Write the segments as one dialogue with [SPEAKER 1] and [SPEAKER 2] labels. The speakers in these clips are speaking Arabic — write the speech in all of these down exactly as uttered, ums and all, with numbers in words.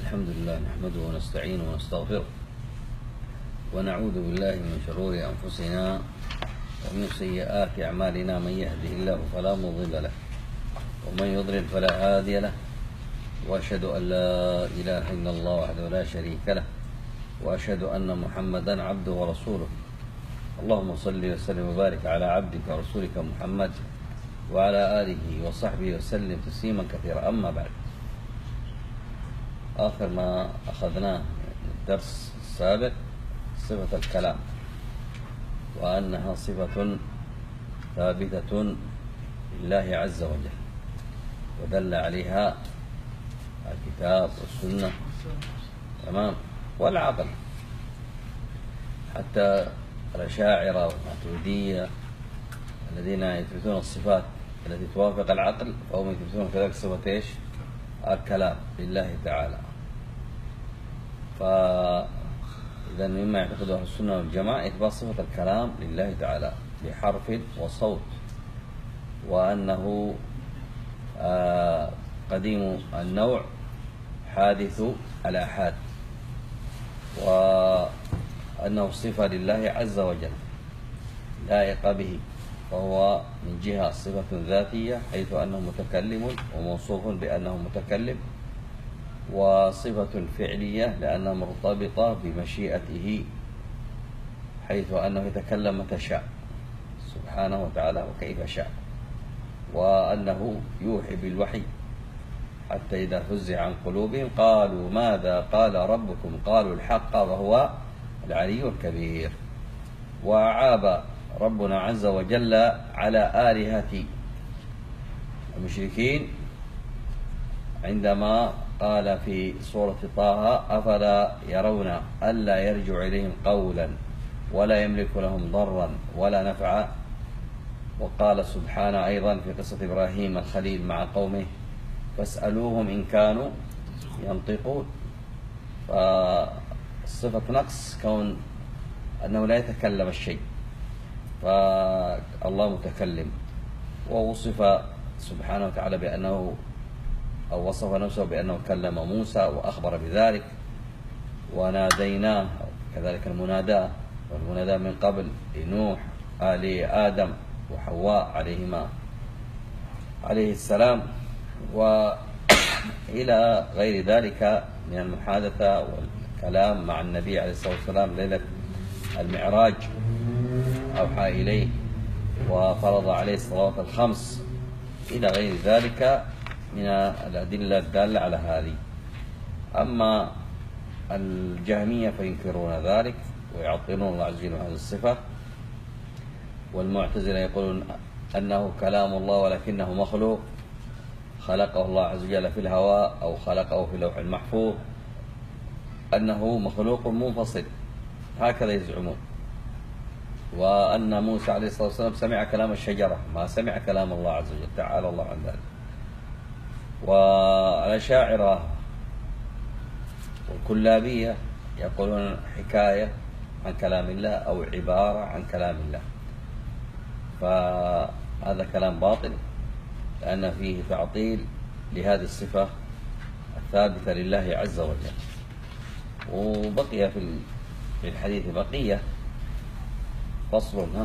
[SPEAKER 1] الحمد لله نحمده ونستعينه ونستغفره ونعوذ بالله من شرور أنفسنا ومن سيئات أعمالنا، من يهده الله فلا مضل له ومن يضلل فلا هادي له، وأشهد أن لا إله إلا الله وحده لا شريك له، وأشهد أن محمدا عبده ورسوله. اللهم صل وسلم وبارك على عبدك ورسولك محمد وعلى آله وصحبه وسلم تسليما كثيرا. أما بعد، آخر ما أخذناه الدرس السابق صفة الكلام، وأنها صفة ثابتة لله عز وجل، ودل عليها الكتاب والسنة تمام والعقل. حتى الأشاعرة والماتريدية الذين يثبتون الصفات التي توافق العقل فهم يثبتون كذلك صفة ايش؟ الكلام لله تعالى. فإذا مما يعتقده أهل السنة والجماعة إثبات صفة الكلام لله تعالى بحرف وصوت، وأنه آه قديم النوع حادث الآحاد، وأنه صفة لله عز وجل لائقة به، فهو من جهة صفة ذاتية حيث أنه متكلم وموصوف بأنه متكلم، وصفة فعلية لأنها مرتبطة بمشيئته حيث أنه يتكلم متى شاء سبحانه وتعالى وكيف شاء، وأنه يوحي بالوحي حتى إذا فزع عن قلوبهم قالوا ماذا قال ربكم قالوا الحق وهو العلي الكبير. وعاب ربنا عز وجل على آلهة المشركين عندما قال في سورة طه أفلا يرون ألا يرجع إليهم قولا ولا يملك لهم ضرا ولا نفعا. وقال سبحانه أيضا في قصة إبراهيم الخليل مع قومه فاسألوهم إن كانوا ينطقون. فصفة نقص كون أنه لا يتكلم الشيء، فالله متكلم، ووصف سبحانه وتعالى بأنه أو وصف نفسه بأنه كلم موسى وأخبر بذلك، وناديناه كذلك المناداة، والمناداة من قبل لنوح آل آدم وحواء عليهما عليه السلام، وإلى غير ذلك من المحادثة والكلام مع النبي عليه الصلاة والسلام ليلة المعراج، أوحى إليه وفرض عليه الصلوات الخمس، إلى غير ذلك من الأدلة الدالة على هذه. أما الجهمية فينكرون ذلك ويعطلون الله عز وجل هذه الصفة، والمعتزلة يقولون أنه كلام الله ولكنه مخلوق خلقه الله عز وجل في الهواء أو خلقه في اللوح المحفوظ، أنه مخلوق منفصل، هكذا يزعمون. وأن موسى عليه الصلاة والسلام سمع كلام الشجرة ما سمع كلام الله عز وجل، تعالى الله عن ذلك. والأشاعرة والكلابية يقولون حكاية عن كلام الله أو عبارة عن كلام الله، فهذا كلام باطل لأن فيه تعطيل لهذه الصفة الثابتة لله عز وجل. وبقي في الحديث بقية فصل. ها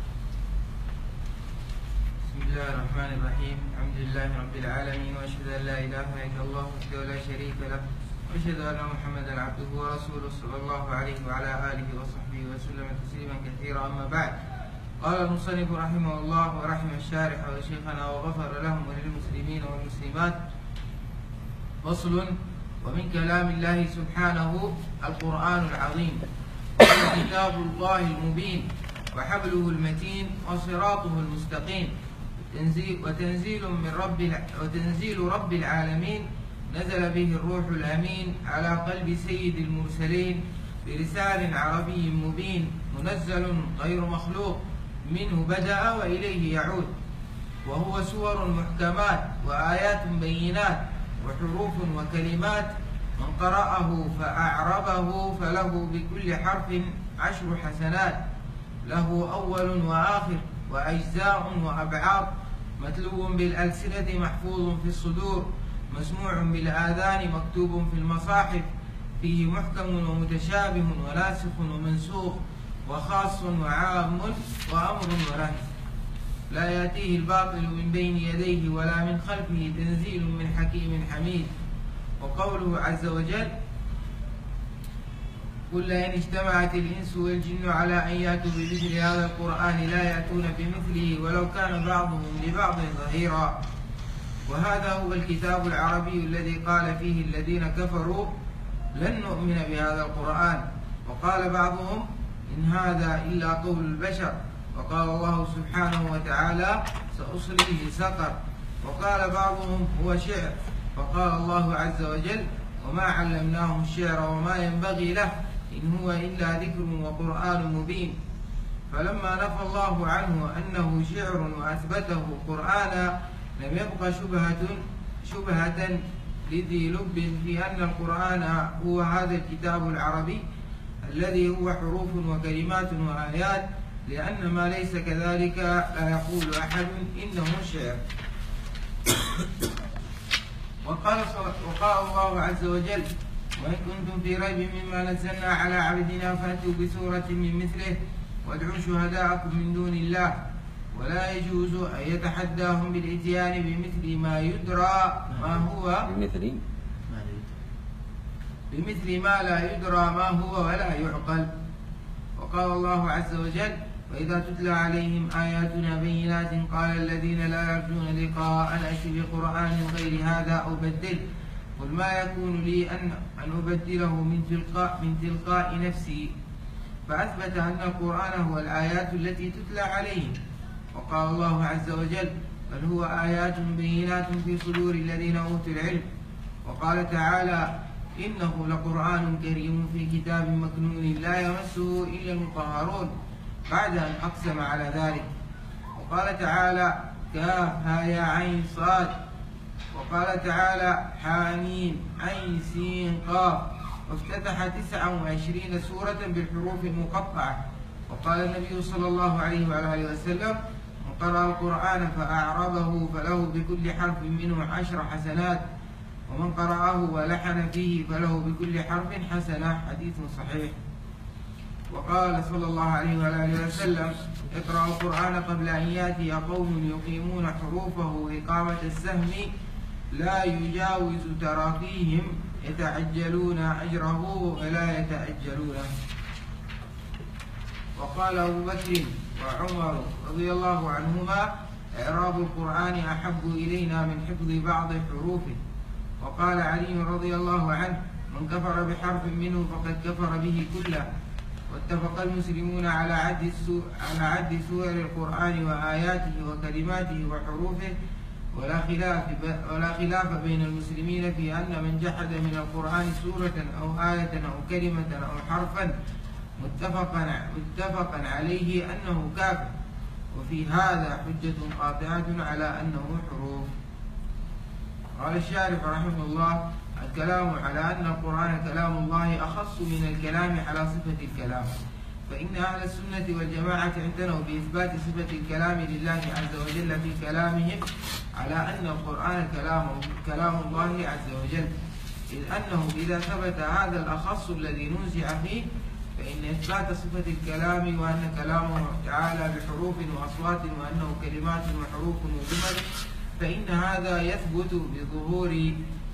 [SPEAKER 2] بسم الله الرحمن الرحيم. الحمد لله رب العالمين، واشهد ان لا اله الا الله وحده لا شريك له، واشهد ان محمدا عبده ورسوله صلى الله عليه وعلى اله وصحبه وسلم تسليما كثيرا. اما بعد، قال المصنف رحمه الله ورحم الشارح وشيخنا وغفر لهم وللمسلمين والمسلمات. فصل. ومن كلام الله سبحانه القرآن العظيم، وكتاب الله المبين، وحبله المتين، وصراطه المستقيم، وتنزيل من رب وتنزيل رب العالمين، نزل به الروح الأمين على قلب سيد المرسلين بلسان عربي مبين، منزل غير مخلوق، منه بدأ وإليه يعود، وهو سور محكمات وآيات بينات وحروف وكلمات، من قرأه فأعربه فله بكل حرف عشر حسنات، له أول وآخر وأجزاء وأبعاد، متلو بالألسنة محفوظ في الصدور، مسموع بالآذان مكتوب في المصاحف فيه محكم ومتشابه وناسخ ومنسوخ وخاص وعام وأمر ونهي لا يأتيه الباطل من بين يديه ولا من خلفه تنزيل من حكيم حميد. وقوله عز وجل قل لئن اجتمعت الإنس والجن على أن يأتوا بمثل هذا القرآن لا يأتون بمثله ولو كان بعضهم لبعض ظهيرا. وهذا هو الكتاب العربي الذي قال فيه الذين كفروا لن نؤمن بهذا القرآن، وقال بعضهم إن هذا إلا قول البشر، وقال الله سبحانه وتعالى سأصليه سقر، وقال بعضهم هو شعر، وقال الله عز وجل وما علمناه الشعر وما ينبغي له إن هو إلا ذكر وقرآن مبين. فلما نفى الله عنه أنه شعر وأثبته قرآنا لم يبق شبهة شبهة لذي لب في أن القرآن هو هذا الكتاب العربي الذي هو حروف وكلمات وآيات، لأن ما ليس كذلك لا يقول أحد إنه شعر. وقال, وقال الله عز وجل وإن كنتم في ريب مما نزلنا على عبدنا فأتوا بسورة من مثله وادعوا شهداءكم من دون الله ولا يجوز أن يتحداهم بالإتيان بمثل ما يدرى ما هو
[SPEAKER 1] بمثل
[SPEAKER 2] بمثل ما لا يدرى ما هو ولا يعقل. وقال الله عز وجل وإذا تتلى عليهم آياتنا بينات قال الذين لا يرجون لقاء نأتي بقرآن غير هذا أو بدله قل ما يكون لي أن أن أبدله من تلقاء من تلقاء نفسي، فأثبت أن القرآن هو الآيات التي تتلى عليهم. وقال الله عز وجل بل هو آيات بينات في صدور الذين أوتوا العلم. وقال تعالى إنه لقرآن كريم في كتاب مكنون لا يمسه إلا المطهرون بعد أن أقسم على ذلك. وقال تعالى كافها يا عين صاد. وقال تعالى حاميم عين سين قاف. وافتتح تسعة وعشرين سورة بالحروف المقطعة. وقال النبي صلى الله عليه وآله وسلم من قرأ القرآن فأعربه فله بكل حرف منه عشر حسنات ومن قرأه ولحن فيه فله بكل حرف حسنة. حديث صحيح. وقال صلى الله عليه وآله وسلم اقرأوا القرآن قبل أن يأتي قوم يقيمون حروفه إقامة السهم لا يجاوز تراقيهم يتعجلون أجره ولا يتأجلونه. وقال أبو بكر وعمر رضي الله عنهما إعراب القرآن أحب إلينا من حفظ بعض حروفه. وقال علي رضي الله عنه من كفر بحرف منه فقد كفر به كله. واتفق المسلمون على عد على عد سور القرآن وآياته وكلماته وحروفه ولا خلاف ولا خلاف بين المسلمين في أن من جحد من القرآن سورة أو آية أو كلمة أو حرفا متفقا متفقا عليه أنه كافر، وفي هذا حجة قاطعة على أنه حروف. قال الشارح رحمه الله الكلام على أن القرآن كلام الله أخص من الكلام على صفة الكلام، فإن أهل السنة والجماعة اعتنوا بإثبات صفة الكلام لله عز وجل في كلامهم على أن القرآن كلام كلام الله عز وجل، إذ أنه إذا ثبت هذا الأخص الذي نزع فيه فإن إثبات صفة الكلام وأن كلامه تعالى بحروف وأصوات وأنه كلمات وحروف وجمل فإن هذا يثبت بظهور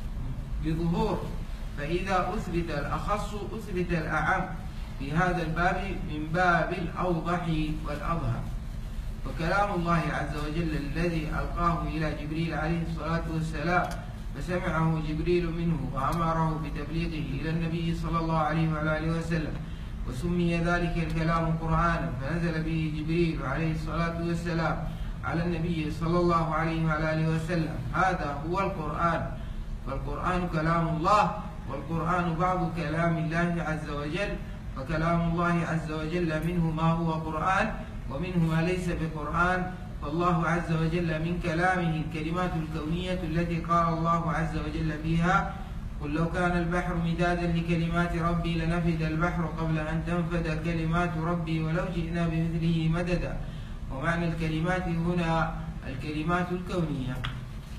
[SPEAKER 2] بظهور فإذا أثبت الأخص أثبت الأعم في هذا الباب من باب الأوضح والأظهر. وكلام الله عز وجل الذي ألقاه إلى جبريل عليه الصلاة والسلام فسمعه جبريل منه وأمره بتبليغه إلى النبي صلى الله عليه وآله وسلم، وسمي ذلك الكلام قرآنا فنزل به جبريل عليه الصلاة والسلام على النبي صلى الله عليه وآله وسلم. هذا هو القرآن. فالقرآن كلام الله، والقرآن بعض كلام الله عز وجل، فكلام الله عز وجل منه ما هو قرآن ومنه ما ليس بقرآن. فالله عز وجل من كلامه الكلمات الكونية التي قال الله عز وجل فيها قل لو كان البحر مدادا لكلمات ربي لنفد البحر قبل أن تنفد كلمات ربي ولو جئنا بمثله مددا. ومعنى الكلمات هنا الكلمات الكونية.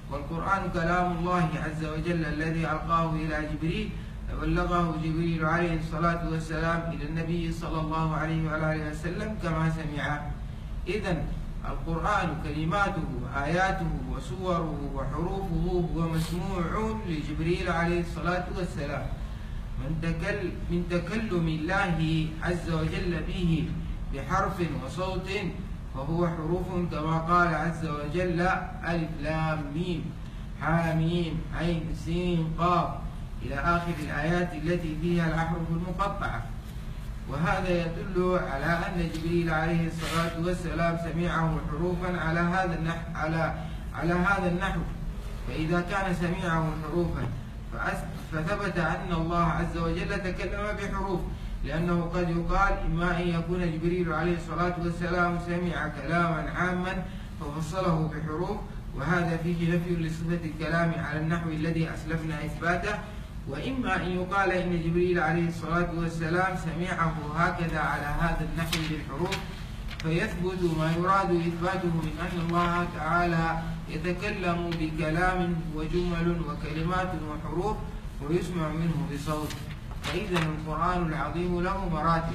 [SPEAKER 2] والقرآن كلام الله عز وجل الذي ألقاه إلى جبريل فبلغه جبريل عليه الصلاة والسلام إلى النبي صلى الله عليه وآله وسلم كما سمعه. إذن القرآن كلماته آياته وسوره وحروفه هو مسموع لجبريل عليه الصلاة والسلام من, تكل من تكلم الله عز وجل به بحرف وصوت فهو حروف كما قال عز وجل ألف لام ميم حاميم عين سين قاف إلى آخر الآيات التي فيها الأحرف المقطعة. وهذا يدل على أن جبريل عليه الصلاة والسلام سمعه حروفا على هذا النحو على على هذا النحو. فإذا كان سمعه حروفا فثبت أن الله عز وجل تكلم بحروف، لأنه قد يقال إما أن يكون جبريل عليه الصلاة والسلام سمع كلاما عاما ففصله بحروف، وهذا فيه نفي لصفة الكلام على النحو الذي أسلفنا إثباته، وإما أن يقال إن جبريل عليه الصلاة والسلام سمعه هكذا على هذا النحو بالحروف، فيثبت ما يراد إثباته من أن الله تعالى يتكلم بكلام وجمل وكلمات وحروف ويسمع منه بصوت. فإذا القرآن العظيم له مراتب.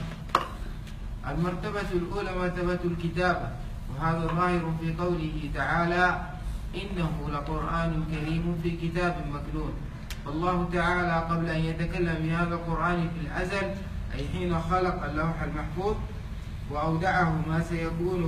[SPEAKER 2] المرتبة الأولى مرتبة الكتابة، وهذا ظاهر في قوله تعالى إنه لقرآن كريم في كتاب مكنون. فالله تعالى قبل أن يتكلم بهذا القرآن في الأزل أي حين خلق اللوح المحفوظ وأودعه ما سيكون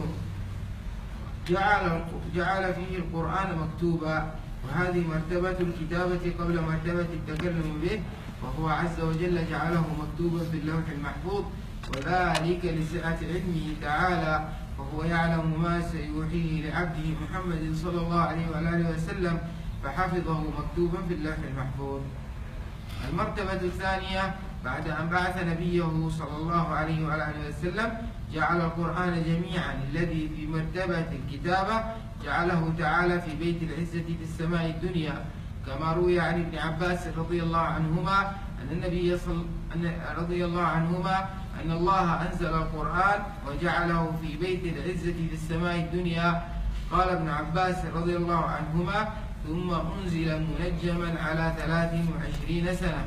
[SPEAKER 2] جعل, جعل فيه القرآن مكتوبا، وهذه مرتبة الكتابة قبل مرتبة التكلم به، وهو عز وجل جعله مكتوبا في اللوح المحفوظ، وذلك لسعة علمه تعالى، وهو يعلم ما سيوحيه لعبده محمد صلى الله عليه وآله وسلم فحفظه مكتوبا في اللوح المحفوظ. المرتبة الثانية بعد أن بعث نبيه صلى الله عليه وآله وسلم جعل القرآن جميعا الذي في مرتبة الكتابة جعله تعالى في بيت العزة في السماء الدنيا، كما روي عن ابن عباس رضي الله عنهما أن النبي صلى رضي الله عنهما أن الله أنزل القرآن وجعله في بيت العزة في السماء الدنيا. قال ابن عباس رضي الله عنهما ثم أنزل منجما على ثلاث وعشرين سنة.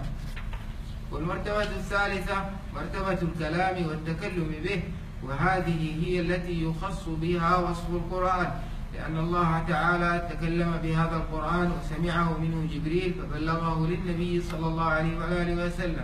[SPEAKER 2] والمرتبة الثالثة مرتبة الكلام والتكلم به، وهذه هي التي يخص بها وصف القرآن، لأن الله تعالى تكلم بهذا القرآن وسمعه منه جبريل فبلغه للنبي صلى الله عليه وآله وسلم.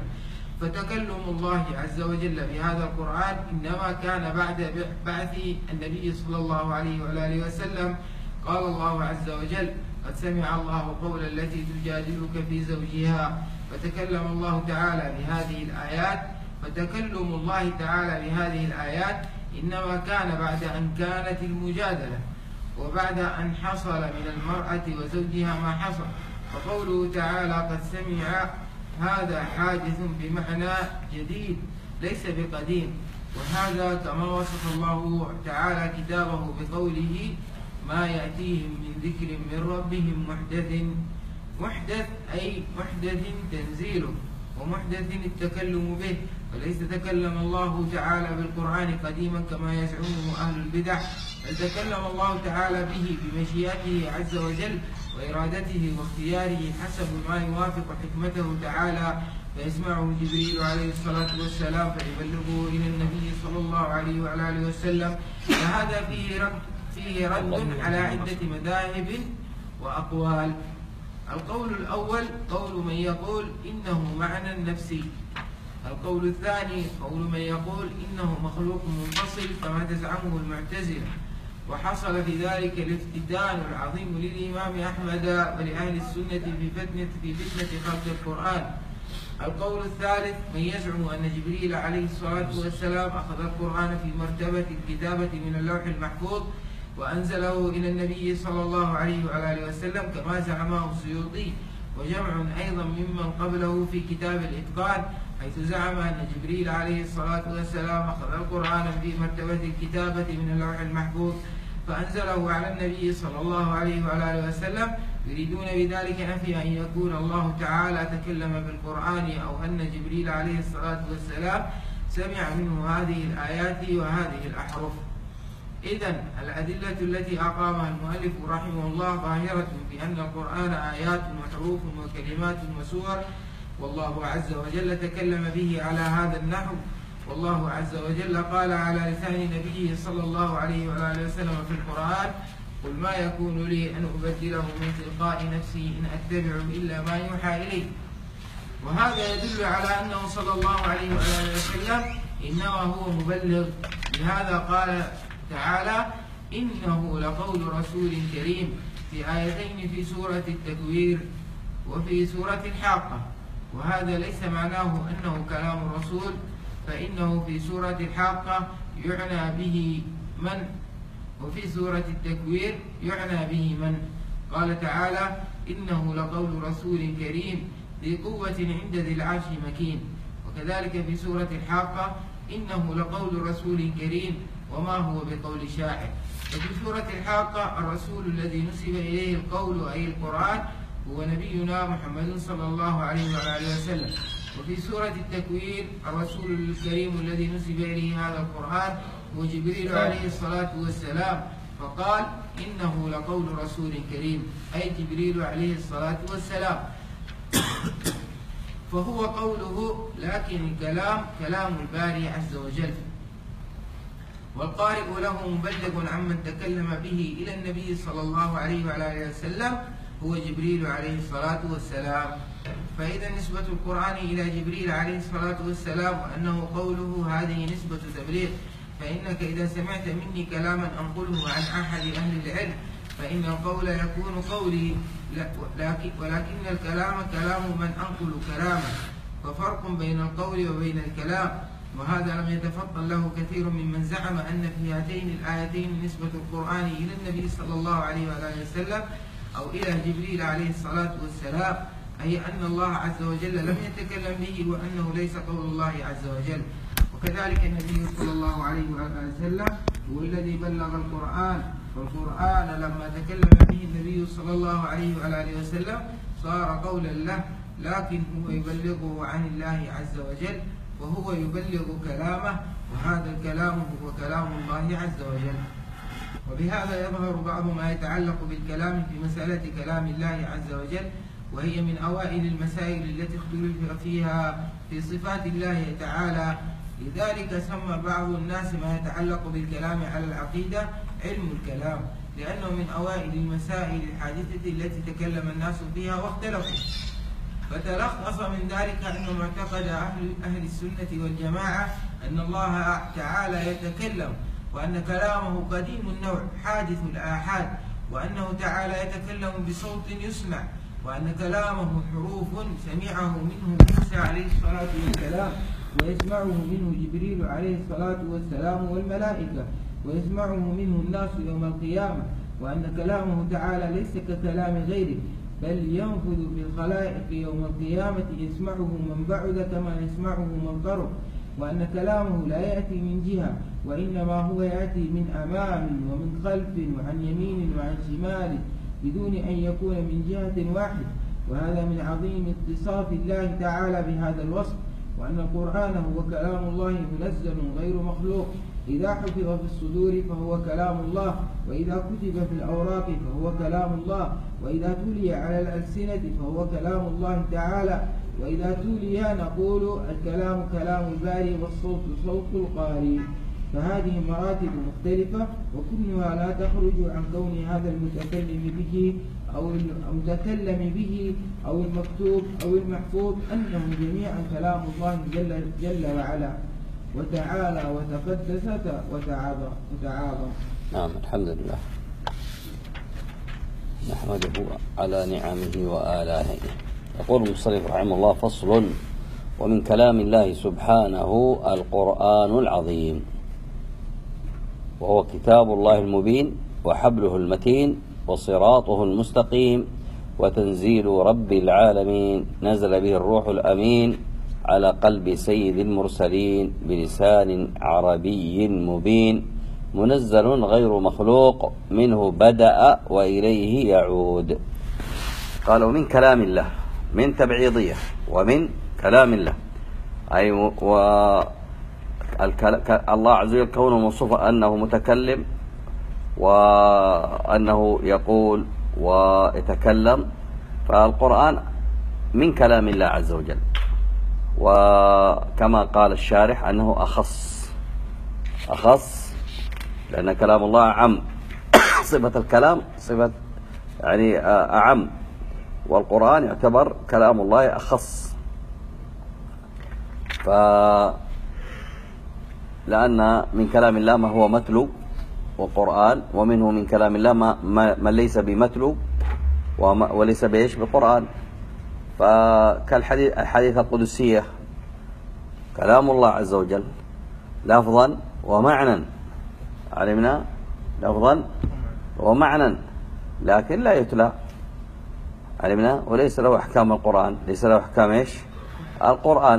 [SPEAKER 2] فتكلم الله عز وجل بهذا القرآن إنما كان بعد بعث النبي صلى الله عليه وآله وسلم. قال الله عز وجل قد سمع الله قول التي تجادلك في زوجها، فتكلم الله تعالى بهذه الآيات. فتكلم الله تعالى بهذه الآيات إنما كان بعد أن كانت المجادلة، وبعد أن حصل من المرأة وزوجها ما حصل. فقوله تعالى قد سمع هذا حادث بمعنى جديد ليس بقديم، وهذا كما وصف الله تعالى كتابه بقوله ما يأتيهم من ذكر من ربهم محدث. محدث أي محدث تنزيله، ومحدث التكلم به، وليس تكلم الله تعالى بالقرآن قديما كما يزعمه أهل البدع، بل تكلم الله تعالى به بمشيئته عز وجل وإرادته واختياره حسب ما يوافق حكمته تعالى، فيسمعه جبريل عليه الصلاة والسلام فيبلغه إلى النبي صلى الله عليه وآله وسلم. فهذا فيه رد فيه رد على عدة مذاهب وأقوال. القول الأول قول من يقول إنه معنى نفسي. القول الثاني قول من يقول إنه مخلوق منفصل كما تزعمه المعتزلة، وحصل في ذلك الافتتان العظيم للإمام أحمد ولأهل السنة في فتنة في فتنة خلق القرآن. القول الثالث من يزعم أن جبريل عليه الصلاة والسلام أخذ القرآن في مرتبة الكتابة من اللوح المحفوظ وأنزله إلى النبي صلى الله عليه وآله وسلم كما زعمه السيوطي، وجمع أيضا ممن قبله في كتاب الإتقان، حيث زعم أن جبريل عليه الصلاة والسلام أخذ القرآن في مرتبة الكتابة من اللوح المحفوظ فأنزله على النبي صلى الله عليه وآله وسلم، يريدون بذلك نفي أن يكون الله تعالى تكلم بالقرآن أو أن جبريل عليه الصلاة والسلام سمع منه هذه الآيات وهذه الأحرف. إذن الأدلة التي أقامها المؤلف رحمه الله ظاهرة في أن القرآن آيات وحروف وكلمات وسور، والله عز وجل تكلم به على هذا النحو. والله عز وجل قال على لسان نبيه صلى الله عليه وآله وسلم في القرآن: قل ما يكون لي أن أبدله من تلقاء نفسي إن أتبع إلا ما يوحى إلي. وهذا يدل على أنه صلى الله عليه وآله وسلم إنما هو مبلغ. لهذا قال تعالى: إنه لقول رسول كريم، في آيتين في سورة التكوير وفي سورة الحاقة. وهذا ليس معناه أنه كلام الرسول، فإنه في سورة الحاقة يعنى به من، وفي سورة التكوير يعنى به من. قال تعالى: إنه لقول رسول كريم ذي قوة عند ذي العرش مكين. وكذلك في سورة الحاقة: إنه لقول رسول كريم وما هو بقول شاعر. وفي سورة الحاقة الرسول الذي نسب إليه القول أي القرآن هو نبينا محمد صلى الله عليه وآله وسلم. وفي سورة التكوير الرسول الكريم الذي نسب إليه هذا القرآن هو جبريل عليه الصلاة والسلام، فقال: إنه لقول رسول كريم، أي جبريل عليه الصلاة والسلام. فهو قوله، لكن الكلام كلام الباري عز وجل، والقارئ له مبلغ عمن تكلم به إلى النبي صلى الله عليه وآله وسلم هو جبريل عليه الصلاة والسلام. فإذا نسبة القرآن إلى جبريل عليه الصلاة والسلام وأنه قوله هذه نسبة تبليغ. فإنك إذا سمعت مني كلاما أنقله عن أحد أهل العلم فإن القول يكون قولي، لكن ولكن الكلام كلام من أنقل كلامه، ففرق بين القول وبين الكلام. وهذا لم يتفطن له كثير ممن زعم أن في هاتين الآيتين نسبة القرآن إلى النبي صلى الله عليه وآله وسلم أو إلى جبريل عليه الصلاة والسلام، أي أن الله عز وجل لم يتكلم به وأنه ليس قول الله عز وجل. وكذلك النبي صلى الله عليه وآله وسلم هو الذي بلغ القرآن، والقرآن لما تكلم به النبي صلى الله عليه وآله وسلم صار قولا له، لكن هو يبلغه عن الله عز وجل، وهو يبلغ كلامه، وهذا الكلام هو كلام الله عز وجل. وبهذا يظهر بعض ما يتعلق بالكلام في مسألة كلام الله عز وجل، وهي من أوائل المسائل التي اختلف فيها في صفات الله تعالى. لذلك سمى بعض الناس ما يتعلق بالكلام على العقيدة علم الكلام، لأنه من أوائل المسائل الحادثة التي تكلم الناس فيها واختلفوا. فتلخص من ذلك أنه معتقد أهل, أهل السنة والجماعة أن الله تعالى يتكلم، وأن كلامه قديم النوع حادث الآحاد، وأنه تعالى يتكلم بصوت يسمع، وأن كلامه حروف سمعه منه موسى عليه الصلاة والسلام، ويسمعه منه جبريل عليه الصلاة والسلام والملائكة، ويسمعه منه الناس يوم القيامة، وأن كلامه تعالى ليس ككلام غيره، بل ينفذ في الخلائق يوم القيامة يسمعه من بعد كما يسمعه من قرب، وأن كلامه لا يأتي من جهة، وإنما هو يأتي من أمام ومن خلف وعن يمين وعن شمال بدون أن يكون من جهة واحدة. وهذا من عظيم اتصاف الله تعالى بهذا الوصف، وأن القرآن هو كلام الله منزل غير مخلوق، إذا حفظ في الصدور فهو كلام الله، وإذا كتب في الأوراق فهو كلام الله، وإذا تلي على الألسنة فهو كلام الله تعالى، وإذا تلي نقول الكلام كلام الباري والصوت صوت القارئ. فهذه مراتب مختلفة، وكلها لا تخرج عن كون هذا المتكلم به أو المتكلم به أو المكتوب أو المحفوظ أنهم جميعا كلام الله جل, جل وعلا وتعالى وتقدس وتعاظم وتعاظم.
[SPEAKER 1] نعم، الحمد لله، نحمده على نعمه وآلائه. يقول المصنف رحمه الله: فصل: ومن كلام الله سبحانه القرآن العظيم، وهو كتاب الله المبين وحبله المتين وصراطه المستقيم وتنزيل رب العالمين، نزل به الروح الأمين على قلب سيد المرسلين بلسان عربي مبين، منزل غير مخلوق، منه بدأ وإليه يعود. قال: ومن كلام الله، من تبعيضية، ومن كلام الله أي و الله عز وجل كونه موصوفا أنه متكلم وأنه يقول ويتكلم، فالقرآن من كلام الله عز وجل. وكما قال الشارح أنه أخص أخص لأن كلام الله أعم. صفة الكلام صفة يعني أعم، والقرآن يعتبر كلام الله أخص. فلأن من كلام الله ما هو متلو وقرآن، ومنه من كلام الله ما, ما, ما ليس بمتلو وليس بإيش بقرآن. فكالحديث الحديث القدسية كلام الله عز وجل لفظا ومعنى، علمنا لفظا ومعنى، لكن لا يتلى، علمنا، وليس له أحكام القرآن، ليس له أحكام إيش القرآن.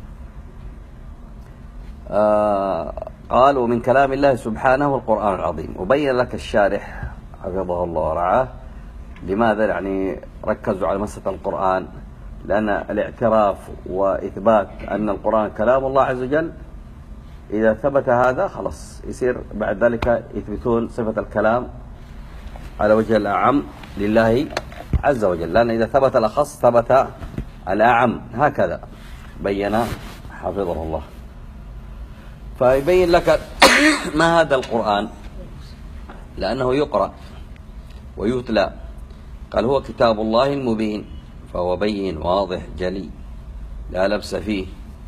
[SPEAKER 1] آه قال ومن كلام الله سبحانه القرآن العظيم. وبين لك الشارح حفظه الله ورعاه لماذا يعني ركزوا على مسألة القرآن، لأن الاعتراف وإثبات أن القرآن كلام الله عز وجل إذا ثبت هذا خلاص يصير بعد ذلك يثبتون صفة الكلام على وجه الأعم لله عز وجل، لأن إذا ثبت الأخص ثبت الأعم. هكذا بين حفظه الله. فيبين لك ما هذا القرآن، لأنه يقرأ ويتلى. قال هو كتاب الله المبين، فهو بين واضح جلي لا لبس فيه،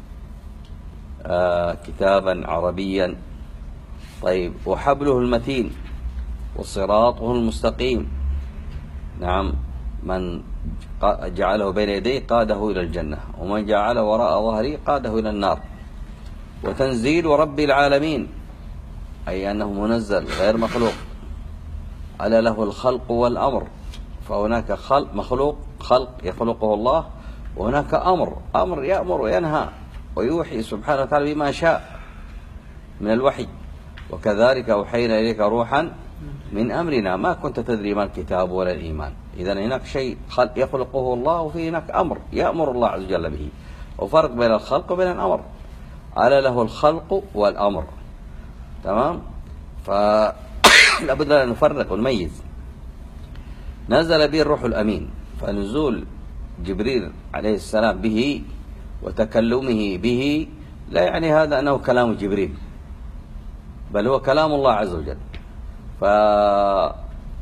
[SPEAKER 1] آه كتابا عربيا. طيب وحبله المتين وصراطه المستقيم. نعم، من جعله بين يديه قاده إلى الجنة، ومن جعله وراء ظهره قاده إلى النار. وتنزيل رب العالمين، أي أنه منزل غير مخلوق. ألا له الخلق والأمر، فهناك خلق مخلوق خلق يخلقه الله، وهناك أمر أمر يأمر وينهى ويوحي سبحانه وتعالى بما شاء من الوحي. وكذلك أوحينا إليك روحا من أمرنا ما كنت تدري ما الكتاب ولا الإيمان. إذن هناك شيء خلق يخلقه الله، وفي هناك أمر يأمر الله عز وجل به، وفرق بين الخلق وبين الأمر. ألا له الخلق والأمر، تمام؟ فلابد أن نفرق ونميز. نزل به الروح الأمين، فنزول جبريل عليه السلام به وتكلمه به لا يعني هذا أنه كلام جبريل، بل هو كلام الله عز وجل. فكما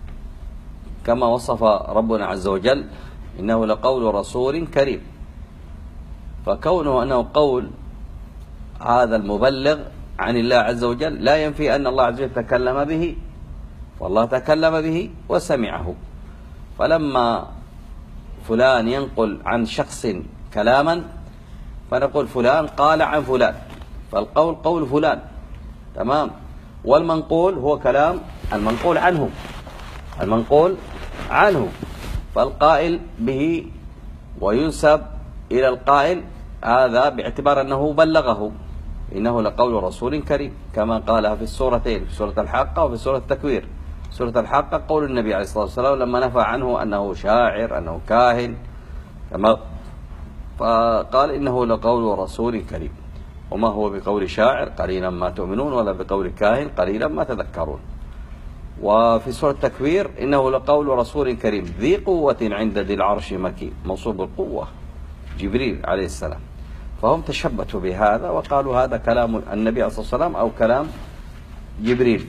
[SPEAKER 1] وصف ربنا عز وجل إنه لقول رسول كريم، فكونه أنه قول هذا المبلغ عن الله عز وجل لا ينفي أن الله عز وجل تكلم به، والله تكلم به وسمعه. فلما فلان ينقل عن شخص كلاما فنقول فلان قال عن فلان، فالقول قول فلان، تمام؟ والمنقول هو كلام المنقول عنه المنقول عنه فالقائل به وينسب إلى القائل هذا باعتبار أنه بلغه. إنه لقول رسول كريم، كما قالها في السورتين، في سورة الحاقة وفي سورة التكوير. سورة الحاقة قول النبي عليه الصلاة والسلام لما نفى عنه أنه شاعر أنه كاهن، كما فقال إنه لقول رسول كريم، وما هو بقول شاعر قليلا ما تؤمنون ولا بقول كاهن قليلا ما تذكرون. وفي سورة التكوير إنه لقول رسول كريم ذي قوة عند ذي العرش مكين، موصوب بالقوة جبريل عليه السلام. فهم تشبثوا بهذا وقالوا هذا كلام النبي عليه الصلاة والسلام أو كلام جبريل.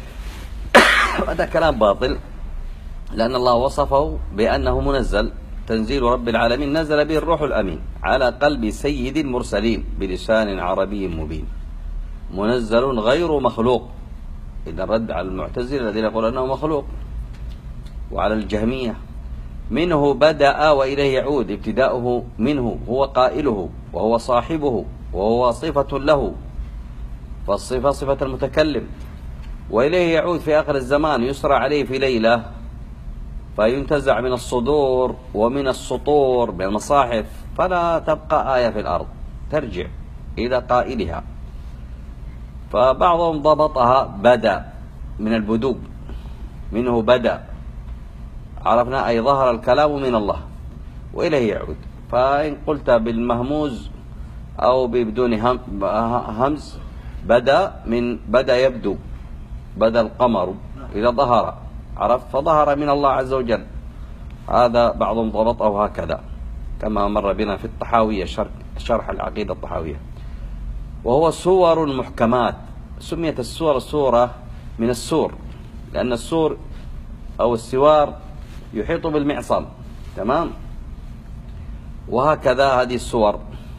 [SPEAKER 1] هذا كلام باطل، لأن الله وصفه بأنه منزل، تنزيل رب العالمين نزل به الروح الأمين على قلب سيد المرسلين بلسان عربي مبين، منزل غير مخلوق. إذا رد على المعتزلة الذين يقولون أنه مخلوق، وعلى الجهمية منه بدأ وإليه يعود، ابتداؤه منه، هو قائله وهو صاحبه وهو صفة له، فالصفة صفة المتكلم، وإليه يعود في آخر الزمان، يسرى عليه في ليلة فينتزع من الصدور ومن السطور من المصاحف، فلا تبقى آية في الأرض، ترجع إلى قائلها. فبعضهم ضبطها بدأ من البدو، منه بدأ، عرفنا أي ظهر الكلام من الله وإليه يعود. فإن قلت بالمهموز أو بدون همز بدأ من بدأ يبدو، بدأ القمر إذا ظهر، عرفت، فظهر من الله عز وجل. هذا بعضهم ضبطه هكذا كما مر بنا في الطحاوية، شرح العقيدة الطحاوية. وهو سور محكمات. سميت السور سورة من السور لأن السور أو السوار يحيط بالمعصم، تمام. وهكذا هذه السور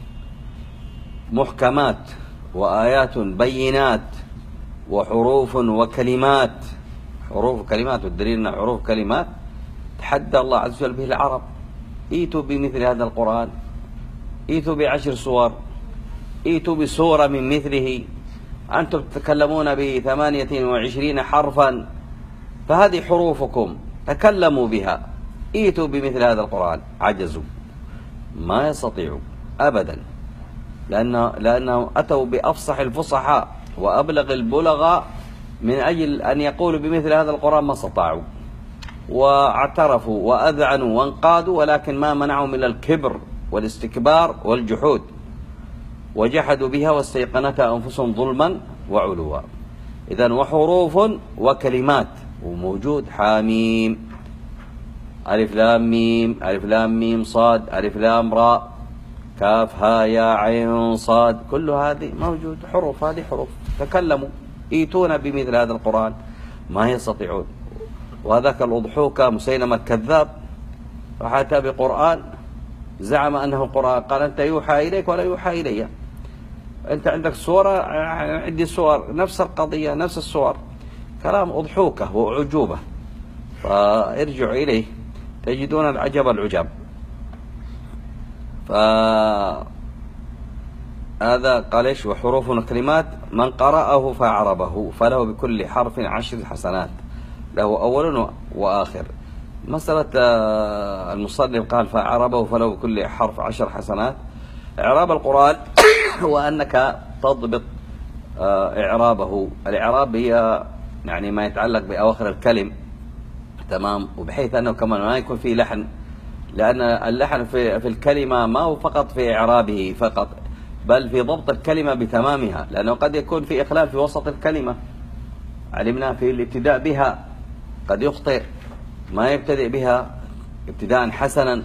[SPEAKER 1] محكمات وآيات بينات وحروف وكلمات. حروف وكلمات، والدليل أن حروف كلمات تحدى الله عز وجل به العرب. ايتوا بمثل هذا القرآن، ايتوا بعشر سور، ايتوا بسورة من مثله. أنتم تتكلمون بثمانية وعشرين حرفا، فهذه حروفكم، تكلموا بها، ايتوا بمثل هذا القرآن. عجزوا، ما يستطيعوا أبدا، لأنه لأنهم أتوا بأفصح الفصحاء وأبلغ البلغاء من أجل أن يقولوا بمثل هذا القرآن، ما استطاعوا، واعترفوا وأذعنوا وانقادوا، ولكن ما منعهم إلا الكبر والاستكبار والجحود، وجحدوا بها واستيقنتها أنفسهم ظلما وعلوا. إذن وحروف وكلمات، وموجود حاميم، ألف لام ميم، ألف لام ميم صاد، ألف لام راء، كاف ها يا عين صاد، كل هذه موجود حروف. هذه حروف، تكلموا، ايتونا بمثل هذا القرآن، ما يستطيعون. وهذاك الأضحوك مسيلمة الكذاب راح أتى بقرآن زعم أنه قرآن، قال أنت يوحى إليك ولا يوحى إلي، أنت عندك صورة، عندي صور، نفس القضية نفس الصور. كلام أضحوكة وعجوبة، فارجعوا إليه تجدون العجب العجب. فهذا قال إيش؟ وحروف وكلمات من قرأه فأعربه فله بكل حرف عشر حسنات، له أول وآخر. مسألة المصنف قال فأعربه فله بكل حرف عشر حسنات. إعراب القرآن هو أنك تضبط إعرابه. الإعراب هي يعني ما يتعلق بأواخر الكلم، تمام، وبحيث أنه كمان ما يكون فيه لحن، لأن اللحن في في الكلمة ما هو فقط في إعرابه فقط، بل في ضبط الكلمة بتمامها، لأنه قد يكون في إخلال في وسط الكلمة. علمنا في الابتداء بها قد يخطئ، ما يبتدئ بها ابتداء حسنا،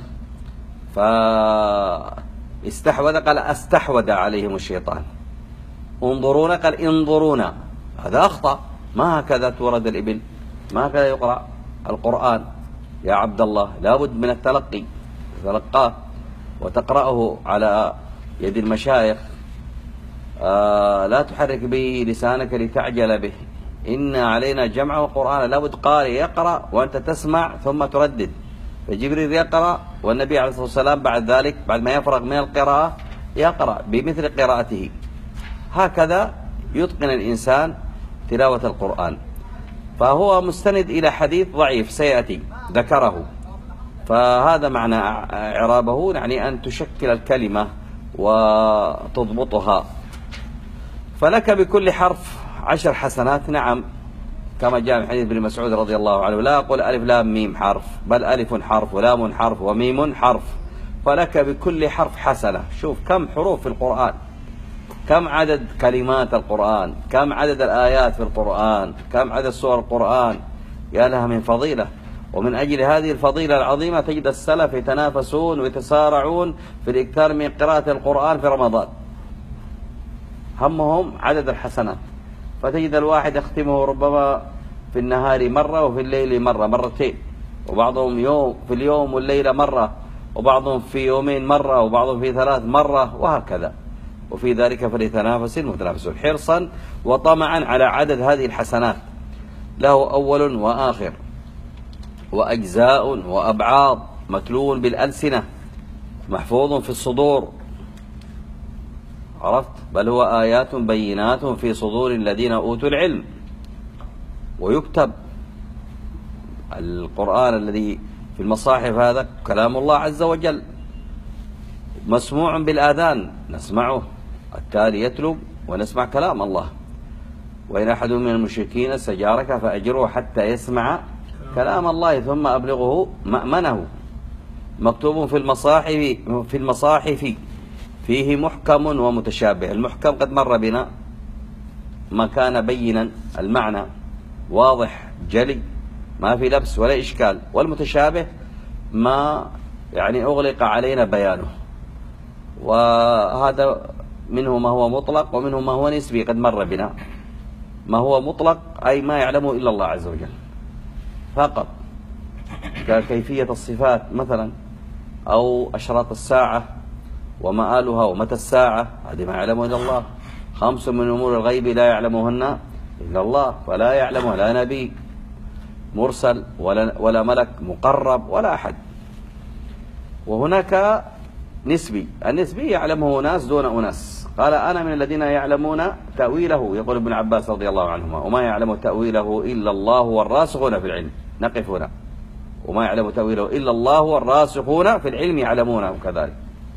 [SPEAKER 1] فاستحوذ قال استحوذ عليهم الشيطان. انظرونا قال انظرونا، هذا أخطأ، ما هكذا تورد الإبل، ما هكذا يقرأ القرآن يا عبد الله، لابد من التلقي، تلقاه وتقرأه على يد المشايخ. آه لا تحرك به لسانك لتعجل به، إن علينا جمعه وقرآن. لابد قارئ يقرأ وأنت تسمع ثم تردد، فجبريل يقرأ والنبي عليه الصلاة والسلام بعد ذلك بعد ما يفرغ من القراءة يقرأ بمثل قراءته. هكذا يتقن الإنسان تلاوة القرآن. فهو مستند إلى حديث ضعيف سيأتي ذكره، فهذا معنى إعرابه، يعني أن تشكل الكلمة وتضبطها. فلك بكل حرف عشر حسنات، نعم، كما جاء من حديث ابن مسعود رضي الله عنه، لا أقول ألف لام ميم حرف، بل ألف حرف ولام حرف وميم حرف، فلك بكل حرف حسنة. شوف كم حروف في القرآن، كم عدد كلمات القرآن، كم عدد الآيات في القرآن، كم عدد سور القرآن، يا لها من فضيلة. ومن أجل هذه الفضيلة العظيمة تجد السلف يتنافسون ويتسارعون في الإكثار من قراءة القرآن في رمضان، همهم عدد الحسنات. فتجد الواحد يختمه ربما في النهار مرة وفي الليل مرة، مرتين، وبعضهم يوم في اليوم والليلة مرة، وبعضهم في يومين مرة، وبعضهم في ثلاث مرة، وهكذا. وفي ذلك فليتنافس المتنافسون حرصا وطمعا على عدد هذه الحسنات. له أول وآخر وأجزاء وأبعاض، متلو بالألسنة، محفوظ في الصدور، عرفت؟ بل هو آيات بينات في صدور الذين أوتوا العلم. ويكتب القرآن الذي في المصاحف هذا كلام الله عز وجل، مسموع بالآذان، نسمعه، التالي يتلو ونسمع كلام الله. وإن أحد من المشركين استجارك فأجره حتى يسمع كلام الله ثم أبلغه مأمنه. مكتوب في المصاحف في المصاحف فيه محكم ومتشابه. المحكم قد مر بنا، ما كان بينا المعنى واضح جلي ما في لبس ولا إشكال، والمتشابه ما يعني أغلق علينا بيانه، وهذا منه ما هو مطلق ومنه ما هو نسبي قد مر بنا. ما هو مطلق أي ما يعلمه إلا الله عز وجل فقط، ككيفية الصفات مثلا، أو أشراط الساعة ومآلها ومتى الساعة، هذه ما يعلمه إلا الله. خمس من أمور الغيب لا يعلمهن إلا الله، فلا يعلمها لا نبي مرسل ولا, ولا ملك مقرب ولا أحد. وهناك نسبي، النسبي يعلمه ناس دون أناس. قال أنا من الذين يعلمون تأويله، يقول ابن عباس رضي الله عنهما، وما يعلم تأويله إلا الله والراسخون في العلم. نقف هنا، وما يعلم تأويله إلا الله والراسخون في العلم يعلمونه كذلك.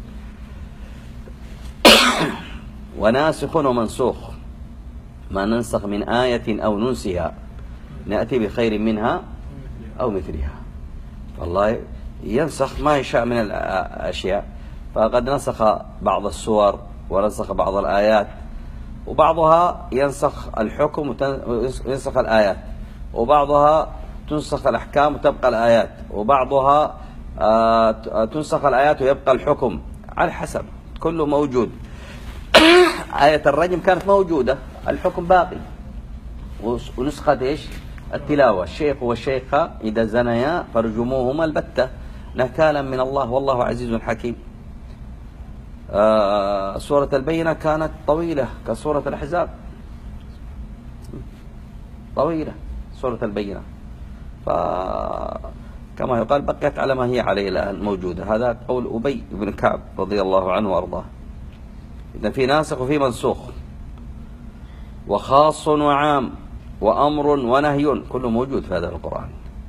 [SPEAKER 1] وناسخ ومنسوخ، ما ننسخ من آية أو ننسها نأتي بخير منها أو مثلها. والله ينسخ ما يشاء من الأشياء، فقد نسخ بعض السور ونسخ بعض الآيات، وبعضها ينسخ الحكم وينسخ الآيات، وبعضها تنسخ الأحكام وتبقى الآيات، وبعضها تنسخ الآيات ويبقى الحكم، على حسب، كله موجود. آية الرجم كانت موجودة، الحكم باقي. ونسخة إيش؟ التلاوة، الشيخ والشيخة إذا زنيا فرجموهما البتة نكالا من الله والله عزيز حكيم. آه سورة البينة كانت طويلة كسورة الأحزاب، طويلة سورة البينة، فكما يقال بقيت على ما هي عليه الآن موجودة. هذا قول أبي بن كعب رضي الله عنه وأرضاه. إذا في ناسخ وفي منسوخ، وخاص وعام وأمر ونهي، كله موجود في هذا القرآن.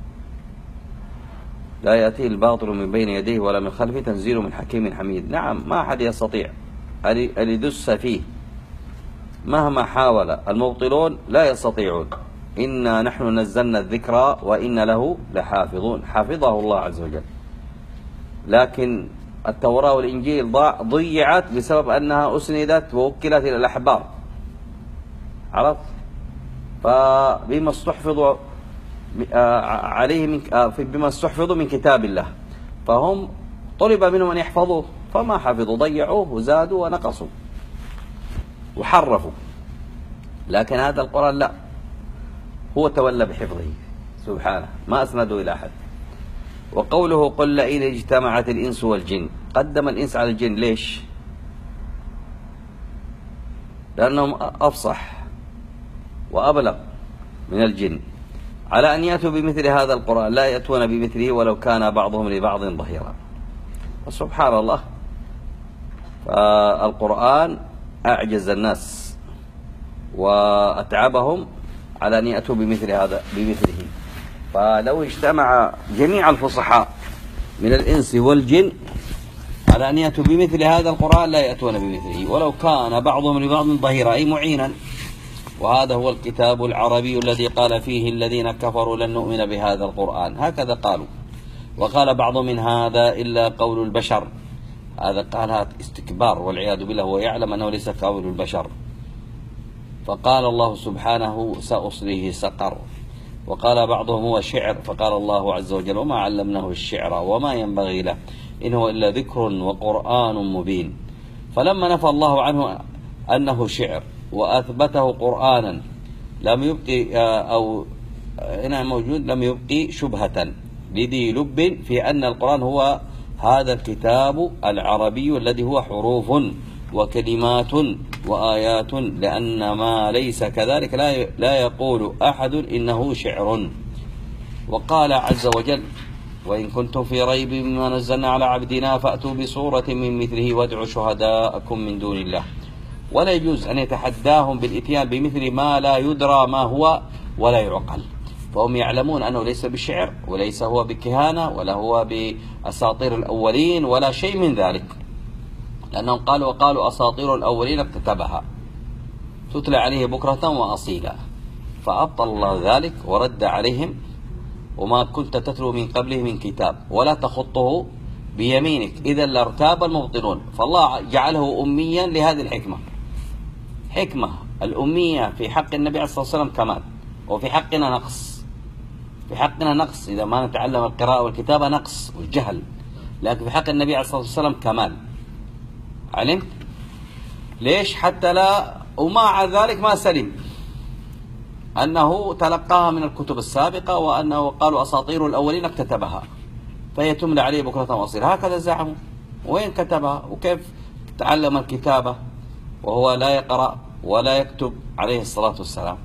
[SPEAKER 1] لا يأتيه الباطل من بين يديه ولا من خلفه تنزيل من حكيم حميد. نعم، ما أحد يستطيع أن يدس فيه مهما حاول، المبطلون لا يستطيعون. إنا نحن نزلنا الذكر وإن له لحافظون، حافظه الله عز وجل. لكن التوراة والإنجيل ضيعت بسبب أنها أسندت ووكلت إلى الأحبار، عرفت؟ فبما استحفظوا عليه من بما استحفظوا من كتاب الله، فهم طلب منهم أن يحفظوه فما حفظوا، ضيعوه وزادوا ونقصوا وحرفوا. لكن هذا القرآن لا، هو تولى بحفظه سبحانه، ما أسندوا إلى أحد. وقوله قل لئن اجتمعت الإنس والجن، قدم الإنس على الجن، ليش؟ لأنهم أفصح وأبلغ من الجن على أن يأتوا بمثل هذا القرآن، لا يأتون بمثله ولو كان بعضهم لبعض ظهيرا. وسبحان الله، فالقرآن أعجز الناس وأتعبهم على أن يأتوا بمثل هذا بمثله. فلو اجتمع جميع الفصحاء من الإنس والجن على أن يأتوا بمثل هذا القرآن لا يأتون بمثله ولو كان بعضهم لبعض ظهيرا، أي معينا. وهذا هو الكتاب العربي الذي قال فيه الذين كفروا لن نؤمن بهذا القرآن، هكذا قالوا. وقال بعض من هذا إلا قول البشر، هذا قالها استكبار والعياذ بالله، ويعلم أنه ليس قول البشر. فقال الله سبحانه سأصليه سقر. وقال بعضهم هو شعر، فقال الله عز وجل وما علمناه الشعر وما ينبغي له إن هو إلا ذكر وقرآن مبين. فلما نفى الله عنه أنه شعر وأثبته قرآنا لم يبقي أو هنا موجود لم يبقي شبهة لذي لب في أن القرآن هو هذا الكتاب العربي الذي هو حروف وكلمات وآيات، لأن ما ليس كذلك لا لا يقول أحد إنه شعر. وقال عز وجل وإن كنتم في ريب مما نزلنا على عبدنا فأتوا بصورة من مثله وادعوا شهداءكم من دون الله. ولا يجوز أن يتحداهم بالإتيان بمثل ما لا يدرى ما هو ولا يعقل، فهم يعلمون أنه ليس بالشعر وليس هو بكهانة ولا هو بأساطير الأولين ولا شيء من ذلك، لأنهم قالوا وقالوا أساطير الأولين اكتتبها تتلى عليه بكرة وأصيلا، فأبطل الله ذلك ورد عليهم وما كنت تتلو من قبله من كتاب ولا تخطه بيمينك إذا لارتاب المبطلون. فالله جعله أميا لهذه الحكمة، حكمة الأمية في حق النبي عليه الصلاة والسلام كمال، وفي حقنا نقص، في حقنا نقص، إذا ما نتعلم القراءة والكتابة نقص والجهل، لكن في حق النبي عليه الصلاة والسلام كمال. علمت؟ ليش؟ حتى لا، ومع ذلك ما سلم، أنه تلقاها من الكتب السابقة، وأنه قالوا أساطير الأولين اكتتبها فهي تملى عليه بكرة وأصيل، هكذا زعموا. وين كتبها؟ وكيف تعلم الكتابة وهو لا يقرأ ولا يكتب عليه الصلاة والسلام؟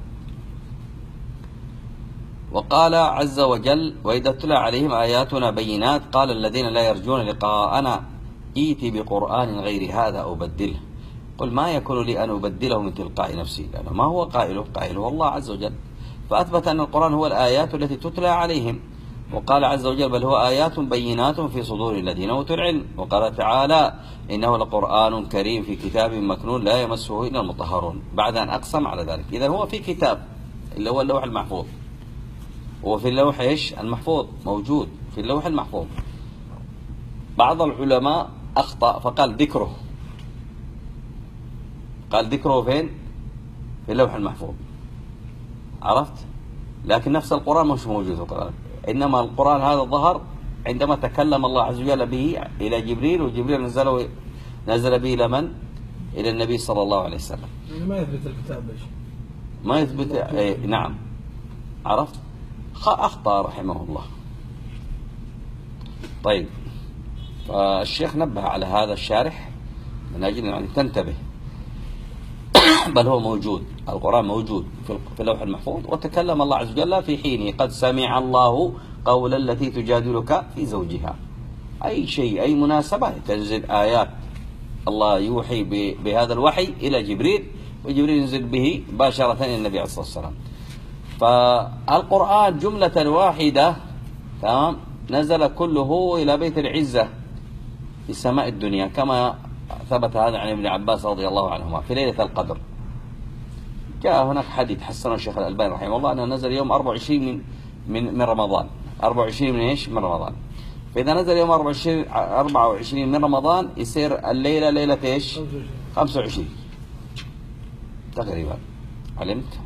[SPEAKER 1] وقال عز وجل: وإذا تتلى عليهم آياتنا بينات قال الذين لا يرجون لقاءنا ائت بقرآن غير هذا أبدله قل ما يكون لي أن أبدله من تلقاء نفسي، لأنه ما هو قائله، قائله الله عز وجل. فأثبت أن القرآن هو الآيات التي تتلى عليهم. وقال عز وجل: بل هو آيات بينات في صدور الذين أوتوا العلم. وقال تعالى: إنه لقرآن كريم في كتاب مكنون لا يمسه إلا المطهرون، بعد أن أقسم على ذلك. إذا هو في كتاب اللي هو اللوح المحفوظ، وفي اللوح إيش المحفوظ موجود في اللوح المحفوظ. بعض العلماء أخطأ فقال ذكره، قال ذكره فين؟ في اللوح المحفوظ، عرفت؟ لكن نفس القرآن مش موجود في القرآن، إنما القرآن هذا ظهر عندما تكلم الله عز وجل به إلى جبريل، وجبريل نزله نزل به إلى من؟ إلى النبي صلى الله عليه وسلم.
[SPEAKER 3] ما يثبت الكتاب ليش؟
[SPEAKER 1] ما يثبت. إيه نعم، عرفت؟ أخطأ رحمه الله. طيب، فالشيخ نبه على هذا الشارح من أجل أن تنتبه. بل هو موجود، القرآن موجود في اللوح المحفوظ، وتكلم الله عز وجل في حينه: قد سمع الله قول التي تجادلك في زوجها. أي شيء، أي مناسبة تنزل آيات، الله يوحي بهذا الوحي إلى جبريل، وجبريل ينزل به مباشرة إلى النبي عليه الصلاة والسلام. فالقرآن جملة واحدة تمام نزل كله إلى بيت العزة في سماء الدنيا، كما ثبت هذا عن ابن عباس رضي الله عنهما في ليلة القدر. جاء هناك حديث حسنه الشيخ الألباني رحمه الله أنه نزل يوم أربعة وعشرين من من, من رمضان. أربعة وعشرين من إيش؟ من رمضان. فإذا نزل يوم أربعة وعشرين من رمضان يصير الليلة ليلة إيش؟ خمسة وعشرين تقريبا. علمت؟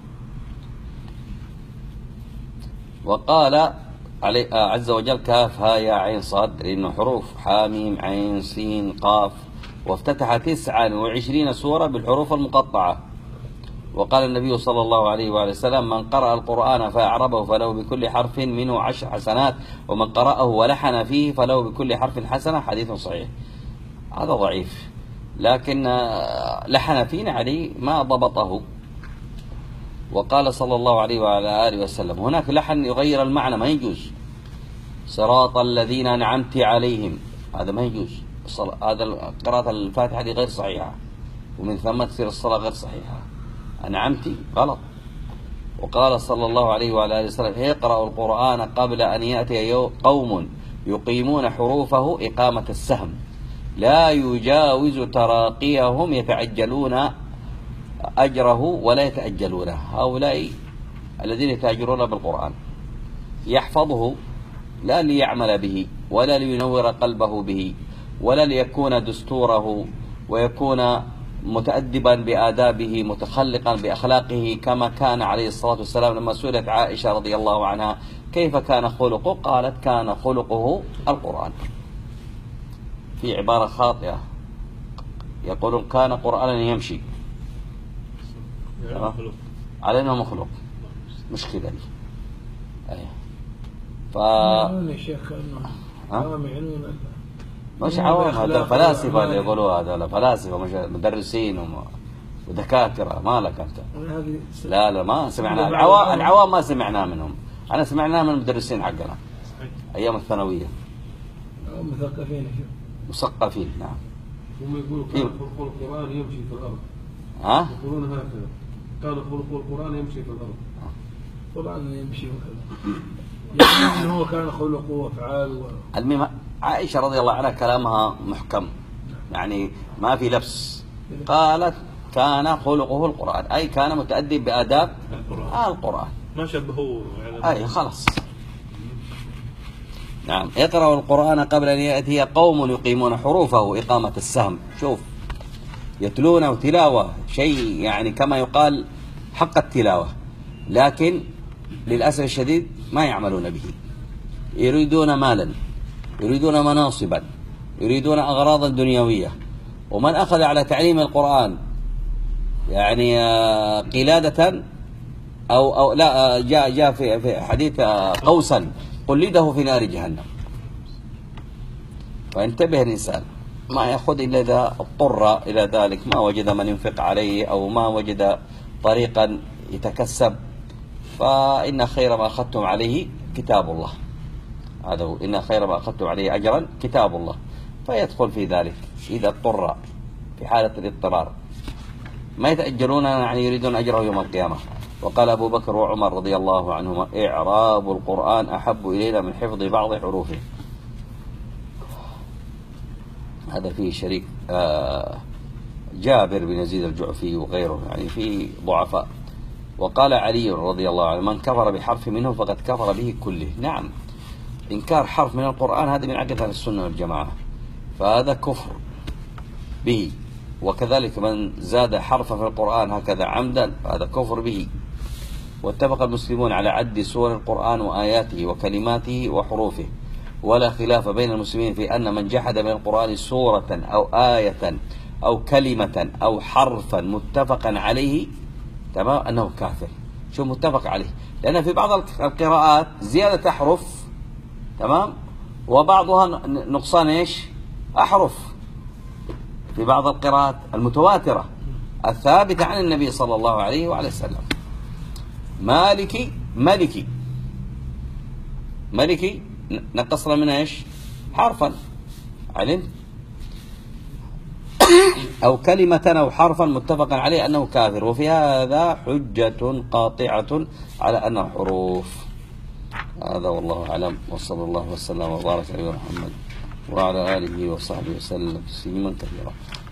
[SPEAKER 1] وقال علي عز وجل: كاف ها يا عين صاد، لأنه حروف حاميم عين سين قاف، وافتتح تسعا وعشرين سورة بالحروف المقطعة. وقال النبي صلى الله عليه وآله وسلم: من قرأ القرآن فأعربه فله بكل حرف منه عشر حسنات، ومن قرأه ولحن فيه فله بكل حرف حسنة. حديث صحيح. هذا ضعيف، لكن لحن فينا عليه ما ضبطه. وقال صلى الله عليه وعلى آله وسلم: هناك لحن يغير المعنى ما يجوز. صراط الذين أنعمت عليهم، هذا ما يجوز. هذا قراءة الفاتحة دي غير صحيحة، ومن ثم تصير الصلاة غير صحيحة. أنعمتي غلط. وقال صلى الله عليه وعلى آله وسلم: اقرأوا القرآن قبل أن يأتي قوم يقيمون حروفه إقامة السهم لا يجاوز تراقيهم يتعجلون أجره ولا يتأجلونه. هؤلاء الذين يتاجرون بالقرآن يحفظه لا ليعمل به ولا لينور قلبه به ولا ليكون دستوره ويكون متأدبا بآدابه متخلقا بأخلاقه، كما كان عليه الصلاة والسلام لما سئلت عائشة رضي الله عنها: كيف كان خلقه؟ قالت: كان خلقه القرآن. في عبارة خاطئة يقولون: كان قرآنا يمشي، على انه مخلوق. مشكلة دي. ايه ف
[SPEAKER 3] يا شيخ انه عوام يعنون،
[SPEAKER 1] مش عوام، هذول فلاسفة اللي يقولوا، هذول فلاسفة مش مدرسين ودكاترة. ما لك انت؟ لا لا ما سمعنا العوام، العوام ما سمعناه منهم، انا سمعناه من المدرسين حقنا ايام الثانوية.
[SPEAKER 3] مثقفين
[SPEAKER 1] مثقفين نعم.
[SPEAKER 4] هم يقولوا كان خلق القرآن يمشي في الأرض.
[SPEAKER 1] ها؟
[SPEAKER 4] يقولون هكذا: كان خلق القرآن يمشي في الأرض.
[SPEAKER 3] القرآن يمشي وكذا، يعني انه هو كان خلقه وافعاله.
[SPEAKER 1] المهم عائشة رضي الله عنها كلامها محكم، يعني ما في لبس. قالت: كان خلقه القرآن، أي كان متأدب بآداب القرآن, القرآن.
[SPEAKER 4] ما شبهوه
[SPEAKER 1] أي خلاص. نعم. اقرأوا القرآن قبل أن يأتي قوم يقيمون حروفه إقامة السهم. شوف، يتلونه تلاوة شيء يعني كما يقال حق التلاوة، لكن للأسف الشديد ما يعملون به، يريدون مالا، يريدون مناصبا، يريدون أغراضا دنيوية. ومن أخذ على تعليم القرآن يعني قلادة أو أو لا، جاء جاء في في حديث قوسا قلده في نار جهنم. فانتبه الإنسان، ما يأخذ إلا إذا اضطر إلى ذلك، ما وجد من ينفق عليه أو ما وجد طريقا يتكسب. فإن خير ما أخذتم عليه كتاب الله، هذا هو، إن خير ما أخذتم عليه أجرا كتاب الله، فيدخل في ذلك إذا اضطر في حالة الاضطرار. ما يتأجرون يعني يريدون أجره يوم القيامة. وقال أبو بكر وعمر رضي الله عنهما: إعراب القرآن أحب إلينا من حفظ بعض حروفه. هذا فيه شريك جابر بن يزيد الجعفي وغيره، يعني فيه ضعفاء. وقال علي رضي الله عنه: من كفر بحرف منه فقد كفر به كله. نعم، إنكار حرف من القرآن هذا من عقيدة أهل السنة والجماعة، فهذا كفر به. وكذلك من زاد حرفا في القرآن هكذا عمدا فهذا كفر به. واتفق المسلمون على عد سور القرآن وآياته وكلماته وحروفه، ولا خلاف بين المسلمين في أن من جحد من القرآن سورة أو آية أو كلمة أو حرفا متفقا عليه تمام أنه كافر. شو متفق عليه؟ لأن في بعض القراءات زيادة أحرف تمام، وبعضها نقصان إيش؟ أحرف، في بعض القراءات المتواترة الثابتة عن النبي صلى الله عليه وعليه وسلم. مالكي ملكي ملكي نقصنا منها إيش؟ حرفا، علم، أو كلمة أو حرفا متفقا عليه أنه كافر. وفي هذا حجة قاطعة على أنه حروف. هذا والله أعلم، وصلى الله وسلم وبارك على محمد وعلى آله وصحبه وسلم تسليما كثيرا.